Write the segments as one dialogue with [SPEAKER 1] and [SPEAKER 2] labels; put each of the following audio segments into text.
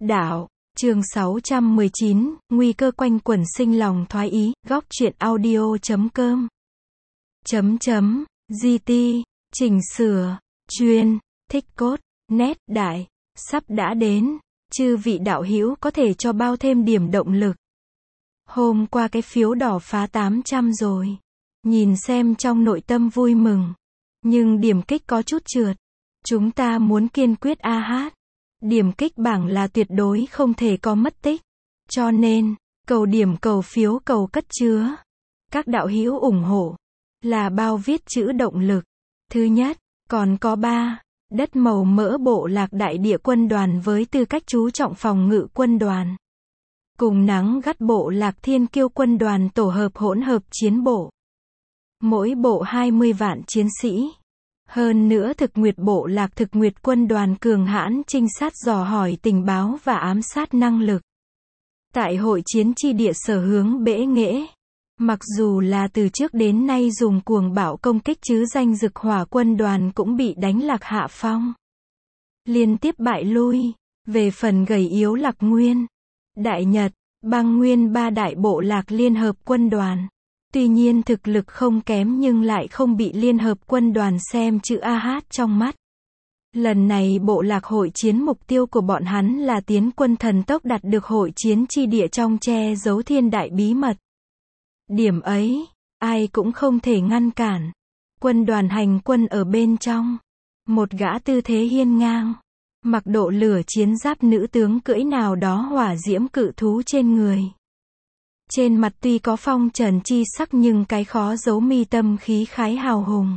[SPEAKER 1] Đạo, chương 619, nguy cơ quanh quẩn sinh lòng thoái ý, góc truyện audio.com. GT, chỉnh sửa, chuyên, thích cốt, nét, đại, sắp đã đến, chư vị đạo hữu có thể cho bao thêm điểm động lực. Hôm qua cái phiếu đỏ phá 800 rồi. Nhìn xem trong nội tâm vui mừng. Nhưng điểm kích có chút trượt. Chúng ta muốn kiên quyết hát. Điểm kích bảng là tuyệt đối không thể có mất tích. Cho nên, cầu điểm cầu phiếu cầu cất chứa. Các đạo hữu ủng hộ. Là bao viết chữ động lực. Thứ nhất, còn có 3. Đất màu mỡ bộ lạc đại địa quân đoàn với tư cách chú trọng phòng ngự quân đoàn. Cùng nắng gắt bộ lạc thiên kiêu quân đoàn tổ hợp hỗn hợp chiến bộ. Mỗi bộ 20 vạn chiến sĩ. Hơn nữa thực nguyệt bộ lạc thực nguyệt quân đoàn cường hãn trinh sát dò hỏi tình báo và ám sát năng lực. Tại hội chiến chi địa sở hướng bể nghệ. Mặc dù là từ trước đến nay dùng cuồng bạo công kích chứ danh dực hỏa quân đoàn cũng bị đánh lạc hạ phong. Liên tiếp bại lui. Về phần gầy yếu Lạc Nguyên, Đại Nhật, Băng Nguyên 3 đại bộ lạc liên hợp quân đoàn. Tuy nhiên thực lực không kém nhưng lại không bị liên hợp quân đoàn xem chữ AH trong mắt. Lần này bộ lạc hội chiến mục tiêu của bọn hắn là tiến quân thần tốc đạt được hội chiến chi địa trong che giấu thiên đại bí mật. Điểm ấy, ai cũng không thể ngăn cản. Quân đoàn hành quân ở bên trong. Một gã tư thế hiên ngang. Mặc độ lửa chiến giáp nữ tướng cưỡi nào đó hỏa diễm cự thú trên người. Trên mặt tuy có phong trần chi sắc nhưng cái khó giấu mi tâm khí khái hào hùng.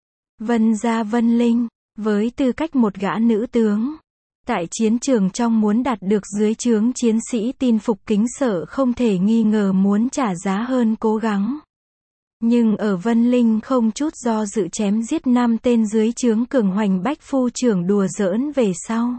[SPEAKER 1] Vân gia Vân Linh, với tư cách một gã nữ tướng. Tại chiến trường trong muốn đạt được dưới trướng chiến sĩ tin phục kính sợ không thể nghi ngờ muốn trả giá hơn cố gắng. Nhưng ở Vân Linh không chút do dự chém giết 5 tên dưới trướng cường hoành bách phu trưởng đùa giỡn về sau.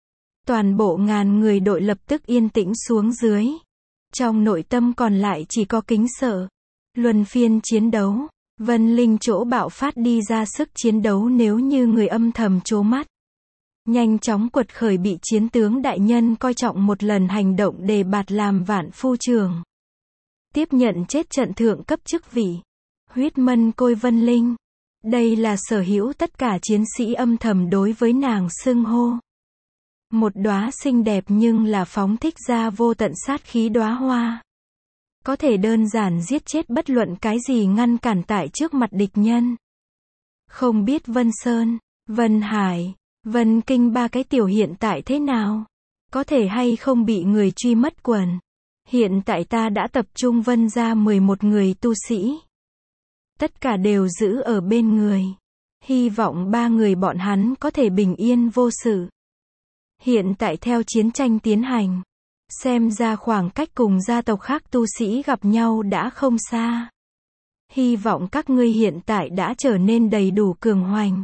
[SPEAKER 1] Toàn bộ ngàn người đội lập tức yên tĩnh xuống dưới. Trong nội tâm còn lại chỉ có kính sợ. Luân phiên chiến đấu. Vân Linh chỗ bạo phát đi ra sức chiến đấu nếu như người âm thầm trố mắt. Nhanh chóng quật khởi bị chiến tướng đại nhân coi trọng một lần hành động đề bạt làm vạn phu trưởng. Tiếp nhận chết trận thượng cấp chức vị. Huyết mân côi Vân Linh. Đây là sở hữu tất cả chiến sĩ âm thầm đối với nàng xưng hô. Một đóa xinh đẹp nhưng là phóng thích ra vô tận sát khí đóa hoa. Có thể đơn giản giết chết bất luận cái gì ngăn cản tại trước mặt địch nhân. Không biết Vân Sơn, Vân Hải, Vân Kinh 3 cái tiểu hiện tại thế nào? Có thể hay không bị người truy mất quần? Hiện tại ta đã tập trung Vân ra 11 người tu sĩ. Tất cả đều giữ ở bên người. Hy vọng 3 người bọn hắn có thể bình yên vô sự. Hiện tại theo chiến tranh tiến hành, xem ra khoảng cách cùng gia tộc khác tu sĩ gặp nhau đã không xa. Hy vọng các ngươi hiện tại đã trở nên đầy đủ cường hoành.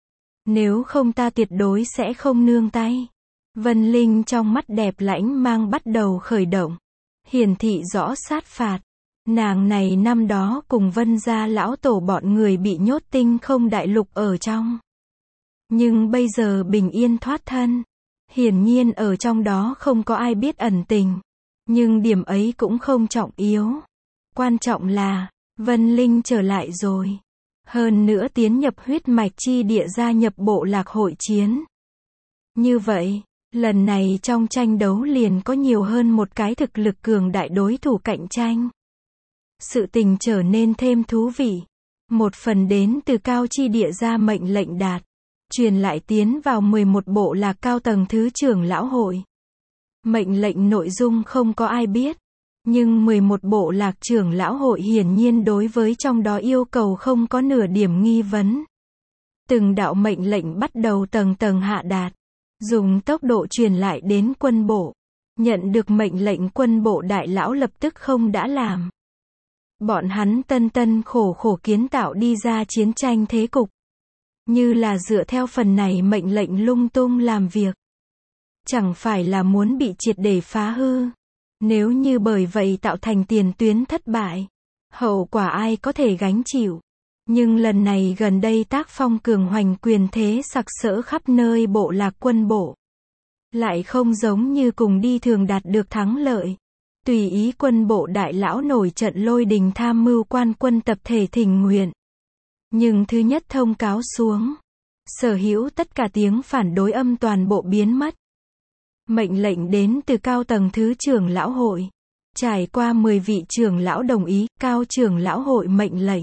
[SPEAKER 1] Nếu không ta tuyệt đối sẽ không nương tay. Vân Linh trong mắt đẹp lãnh mang bắt đầu khởi động. Hiển thị rõ sát phạt. Nàng này năm đó cùng Vân gia lão tổ bọn người bị nhốt Tinh Không đại lục ở trong. Nhưng bây giờ bình yên thoát thân. Hiển nhiên ở trong đó không có ai biết ẩn tình. Nhưng điểm ấy cũng không trọng yếu. Quan trọng là, Vân Linh trở lại rồi. Hơn nữa tiến nhập huyết mạch chi địa gia nhập bộ lạc hội chiến. Như vậy, lần này trong tranh đấu liền có nhiều hơn một cái thực lực cường đại đối thủ cạnh tranh. Sự tình trở nên thêm thú vị. Một phần đến từ cao chi địa ra mệnh lệnh đạt. Truyền lại tiến vào 11 bộ lạc cao tầng thứ trưởng lão hội. Mệnh lệnh nội dung không có ai biết. Nhưng 11 bộ lạc trưởng lão hội hiển nhiên đối với trong đó yêu cầu không có nửa điểm nghi vấn. Từng đạo mệnh lệnh bắt đầu tầng tầng hạ đạt. Dùng tốc độ truyền lại đến quân bộ. Nhận được mệnh lệnh quân bộ đại lão lập tức không đã làm. Bọn hắn tân tân khổ khổ kiến tạo đi ra chiến tranh thế cục. Như là dựa theo phần này mệnh lệnh lung tung làm việc. Chẳng phải là muốn bị triệt để phá hư. Nếu như bởi vậy tạo thành tiền tuyến thất bại. Hậu quả ai có thể gánh chịu. Nhưng lần này gần đây tác phong cường hoành quyền thế sặc sỡ khắp nơi bộ lạc quân bộ. lại không giống như cùng đi thường đạt được thắng lợi. Tùy ý quân bộ đại lão nổi trận lôi đình tham mưu quan quân tập thể thỉnh nguyện. Nhưng thứ nhất thông cáo xuống, sở hữu tất cả tiếng phản đối âm toàn bộ biến mất. Mệnh lệnh đến từ cao tầng thứ trưởng lão hội. Trải qua 10 vị trưởng lão đồng ý, cao trưởng lão hội mệnh lệnh.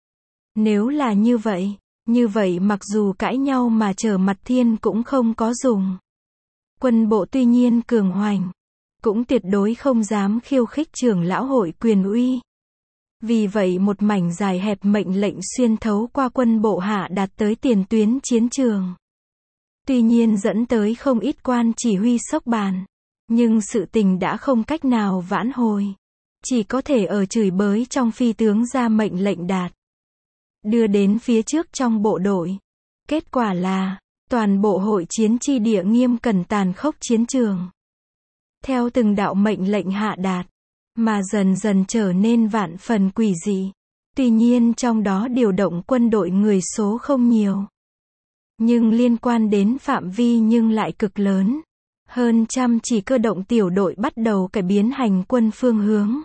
[SPEAKER 1] Nếu là như vậy mặc dù cãi nhau mà trở mặt thiên cũng không có dùng. Quân bộ tuy nhiên cường hoành, cũng tuyệt đối không dám khiêu khích trưởng lão hội quyền uy. Vì vậy một mảnh dài hẹp mệnh lệnh xuyên thấu qua quân bộ hạ đạt tới tiền tuyến chiến trường. Tuy nhiên dẫn tới không ít quan chỉ huy sốc bàn. Nhưng sự tình đã không cách nào vãn hồi. Chỉ có thể ở chửi bới trong phi tướng ra mệnh lệnh đạt. Đưa đến phía trước trong bộ đội. Kết quả là, toàn bộ hội chiến chi địa nghiêm cẩn tàn khốc chiến trường. Theo từng đạo mệnh lệnh hạ đạt, mà dần dần trở nên vạn phần quỷ dị. Tuy nhiên trong đó điều động quân đội người số không nhiều. Nhưng liên quan đến phạm vi nhưng lại cực lớn. Hơn trăm chỉ cơ động tiểu đội bắt đầu cải biến hành quân phương hướng.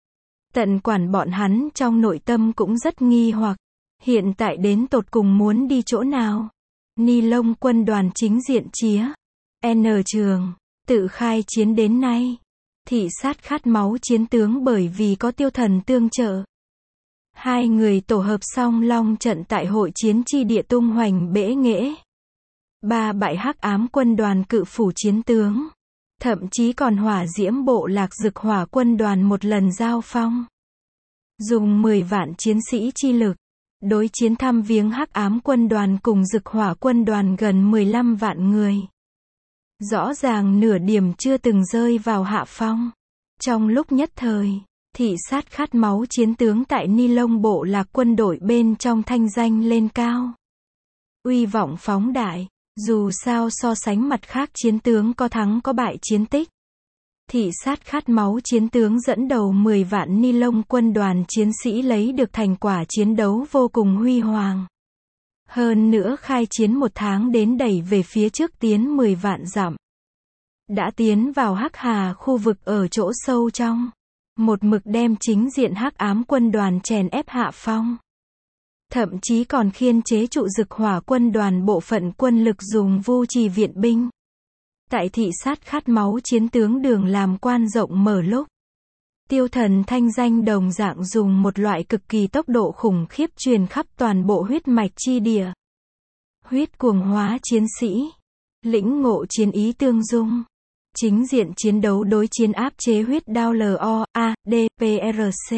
[SPEAKER 1] Tận quản bọn hắn trong nội tâm cũng rất nghi hoặc. Hiện tại đến tột cùng muốn đi chỗ nào? Ni Lông quân đoàn chính diện chía. N trường. Tự khai chiến đến nay. Thị sát khát máu chiến tướng bởi vì có Tiêu Thần tương trợ. Hai người tổ hợp song long trận tại hội chiến chi địa tung hoành bẽ nghễ. 3 bại hắc ám quân đoàn cự phủ chiến tướng. Thậm chí còn hỏa diễm bộ lạc dực hỏa quân đoàn một lần giao phong. Dùng 10 vạn chiến sĩ chi lực. Đối chiến thăm viếng hắc ám quân đoàn cùng dực hỏa quân đoàn gần 15 vạn người. Rõ ràng nửa điểm chưa từng rơi vào hạ phong. Trong lúc nhất thời, thị sát khát máu chiến tướng tại Ni Lông bộ lạc quân đội bên trong thanh danh lên cao. Uy vọng phóng đại. Dù sao so sánh mặt khác chiến tướng có thắng có bại chiến tích. Thị sát khát máu chiến tướng dẫn đầu 10 vạn Ni Lông quân đoàn chiến sĩ lấy được thành quả chiến đấu vô cùng huy hoàng. Hơn nữa khai chiến 1 tháng đến đẩy về phía trước tiến 10 vạn dặm. Đã tiến vào Hắc Hà khu vực ở chỗ sâu trong. Một mực đem chính diện hắc ám quân đoàn chèn ép hạ phong. Thậm chí còn khiên chế trụ dực hỏa quân đoàn bộ phận quân lực dùng vu trì viện binh. Tại thị sát khát máu chiến tướng đường làm quan rộng mở lúc. Tiêu Thần thanh danh đồng dạng dùng một loại cực kỳ tốc độ khủng khiếp truyền khắp toàn bộ huyết mạch chi địa. Huyết cuồng hóa chiến sĩ. Lĩnh ngộ chiến ý tương dung. Chính diện chiến đấu đối chiến áp chế huyết đao LOADPRC.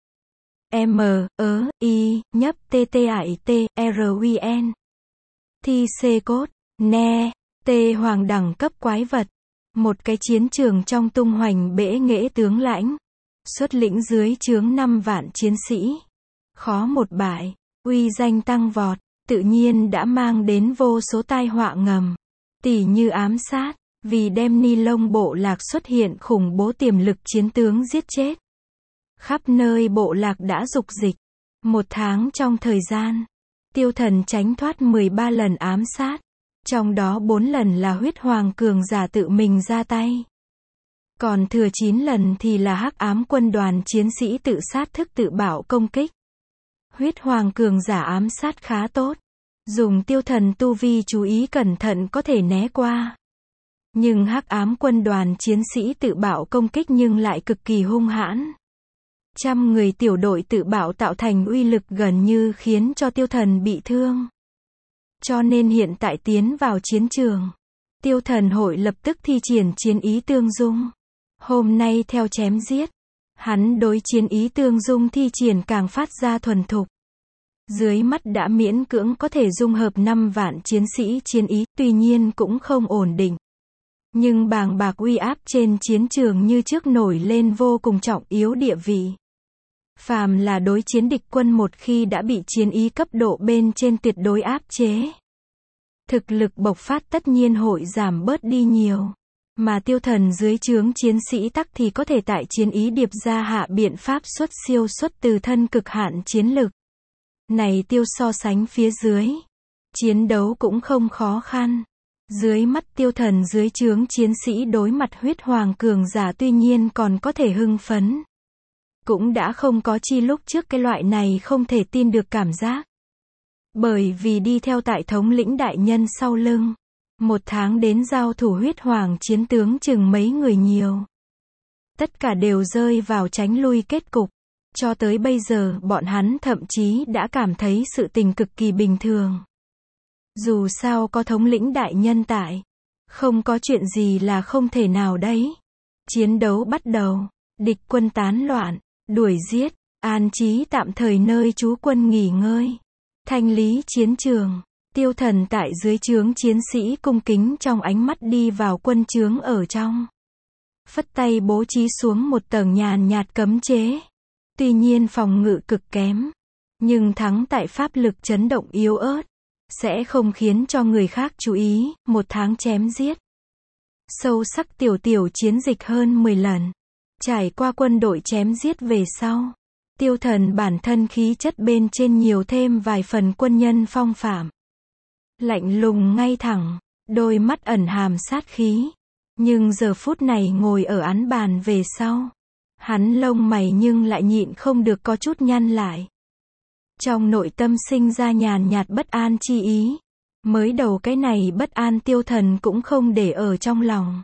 [SPEAKER 1] I nhấp TTIT-RUN. Thi C cốt, ne, T hoàng đẳng cấp quái vật. Một cái chiến trường trong tung hoành bẽ nghễ tướng lãnh. Xuất lĩnh dưới trướng 5 vạn chiến sĩ. Khó một bại, uy danh tăng vọt, tự nhiên đã mang đến vô số tai họa ngầm. Tỉ như ám sát, vì đem Ni Lông bộ lạc xuất hiện khủng bố tiềm lực chiến tướng giết chết. Khắp nơi bộ lạc đã dục dịch. 1 tháng trong thời gian, Tiêu Thần tránh thoát 13 lần ám sát. Trong đó 4 lần là huyết hoàng cường giả tự mình ra tay. Còn thừa 9 lần thì là hắc ám quân đoàn chiến sĩ tự sát thức tự bảo công kích. Huyết hoàng cường giả ám sát khá tốt. Dùng Tiêu Thần tu vi chú ý cẩn thận có thể né qua. Nhưng hắc ám quân đoàn chiến sĩ tự bạo công kích nhưng lại cực kỳ hung hãn. 100 người tiểu đội tự bạo tạo thành uy lực gần như khiến cho Tiêu Thần bị thương. Cho nên hiện tại tiến vào chiến trường, Tiêu Thần hội lập tức thi triển chiến ý tương dung. Hôm nay theo chém giết, hắn đối chiến ý tương dung thi triển càng phát ra thuần thục. Dưới mắt đã miễn cưỡng có thể dung hợp 5 vạn chiến sĩ chiến ý, tuy nhiên cũng không ổn định. Nhưng bàng bạc uy áp trên chiến trường như trước nổi lên vô cùng trọng yếu địa vị. Phàm là đối chiến địch quân một khi đã bị chiến ý cấp độ bên trên tuyệt đối áp chế. Thực lực bộc phát tất nhiên hội giảm bớt đi nhiều. Mà Tiêu Thần dưới trướng chiến sĩ tắc thì có thể tại chiến ý điệp ra hạ biện pháp xuất siêu xuất từ thân cực hạn chiến lực. Này tiêu so sánh phía dưới. Chiến đấu cũng không khó khăn. Dưới mắt tiêu thần dưới trướng chiến sĩ đối mặt huyết hoàng cường giả tuy nhiên còn có thể hưng phấn. Cũng đã không có chi lúc trước cái loại này không thể tin được cảm giác. Bởi vì đi theo tại thống lĩnh đại nhân sau lưng. 1 tháng đến giao thủ huyết hoàng chiến tướng chừng mấy người nhiều. Tất cả đều rơi vào tránh lui kết cục. Cho tới bây giờ bọn hắn thậm chí đã cảm thấy sự tình cực kỳ bình thường. Dù sao có thống lĩnh đại nhân tại. Không có chuyện gì là không thể nào đấy. Chiến đấu bắt đầu. Địch quân tán loạn. Đuổi giết. An trí tạm thời nơi trú quân nghỉ ngơi. Thanh lý chiến trường. Tiêu thần tại dưới trướng chiến sĩ cung kính trong ánh mắt đi vào quân trướng ở trong. Phất tay bố trí xuống một tầng nhàn nhạt cấm chế. Tuy nhiên phòng ngự cực kém. Nhưng thắng tại pháp lực chấn động yếu ớt. Sẽ không khiến cho người khác chú ý. 1 tháng chém giết. Sâu sắc tiểu chiến dịch hơn 10 lần. Trải qua quân đội chém giết về sau. Tiêu thần bản thân khí chất bên trên nhiều thêm vài phần quân nhân phong phạm. Lạnh lùng ngay thẳng. Đôi mắt ẩn hàm sát khí. Nhưng giờ phút này ngồi ở án bàn về sau. Hắn lông mày nhưng lại nhịn không được có chút nhăn lại. Trong nội tâm sinh ra nhàn nhạt bất an chi ý. Mới đầu cái này bất an tiêu thần cũng không để ở trong lòng.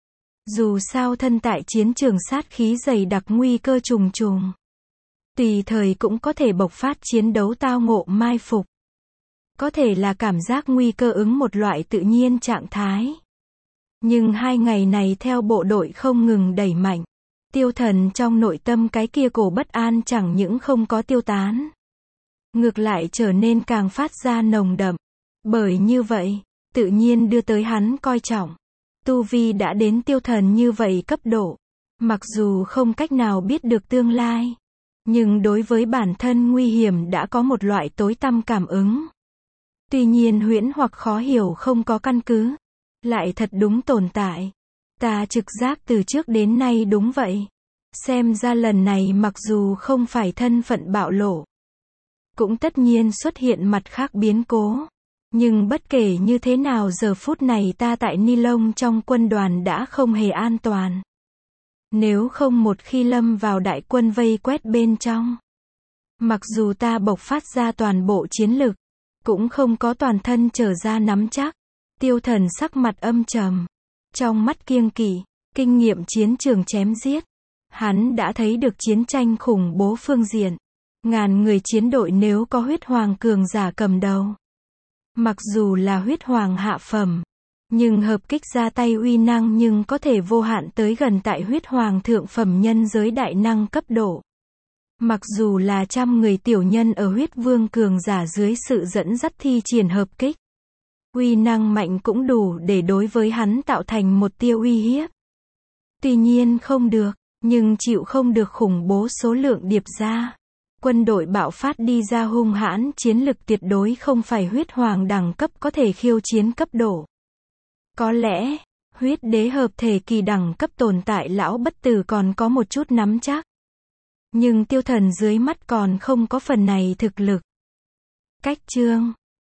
[SPEAKER 1] Dù sao thân tại chiến trường sát khí dày đặc nguy cơ trùng trùng. Tùy thời cũng có thể bộc phát chiến đấu tao ngộ mai phục. Có thể là cảm giác nguy cơ ứng một loại tự nhiên trạng thái. Nhưng 2 ngày này theo bộ đội không ngừng đẩy mạnh. Tiêu thần trong nội tâm cái kia cổ bất an chẳng những không có tiêu tán. Ngược lại trở nên càng phát ra nồng đậm. Bởi như vậy, tự nhiên đưa tới hắn coi trọng. Tu vi đã đến tiêu thần như vậy cấp độ. Mặc dù không cách nào biết được tương lai. Nhưng đối với bản thân nguy hiểm đã có một loại tối tăm cảm ứng. Tuy nhiên huyễn hoặc khó hiểu không có căn cứ. Lại thật đúng tồn tại. Ta trực giác từ trước đến nay đúng vậy. Xem ra lần này mặc dù không phải thân phận bạo lộ. Cũng tất nhiên xuất hiện mặt khác biến cố. Nhưng bất kể như thế nào giờ phút này ta tại Ni Lông trong quân đoàn đã không hề an toàn. Nếu không một khi lâm vào đại quân vây quét bên trong. Mặc dù ta bộc phát ra toàn bộ chiến lực. Cũng không có toàn thân trở ra nắm chắc. Tiêu thần sắc mặt âm trầm. Trong mắt kiêng kỵ, kinh nghiệm chiến trường chém giết. Hắn đã thấy được chiến tranh khủng bố phương diện. Ngàn người chiến đội nếu có huyết hoàng cường giả cầm đầu. Mặc dù là huyết hoàng hạ phẩm. Nhưng hợp kích ra tay uy năng nhưng có thể vô hạn tới gần tại huyết hoàng thượng phẩm nhân giới đại năng cấp độ. Mặc dù là 100 người tiểu nhân ở huyết vương cường giả dưới sự dẫn dắt thi triển hợp kích. Uy năng mạnh cũng đủ để đối với hắn tạo thành một tia uy hiếp. Tuy nhiên không được, nhưng chịu không được khủng bố số lượng điệp ra. Quân đội bạo phát đi ra hung hãn chiến lực tuyệt đối không phải huyết hoàng đẳng cấp có thể khiêu chiến cấp độ. Có lẽ, huyết đế hợp thể kỳ đẳng cấp tồn tại lão bất tử còn có một chút nắm chắc. Nhưng tiêu thần dưới mắt còn không có phần này thực lực. Cách chương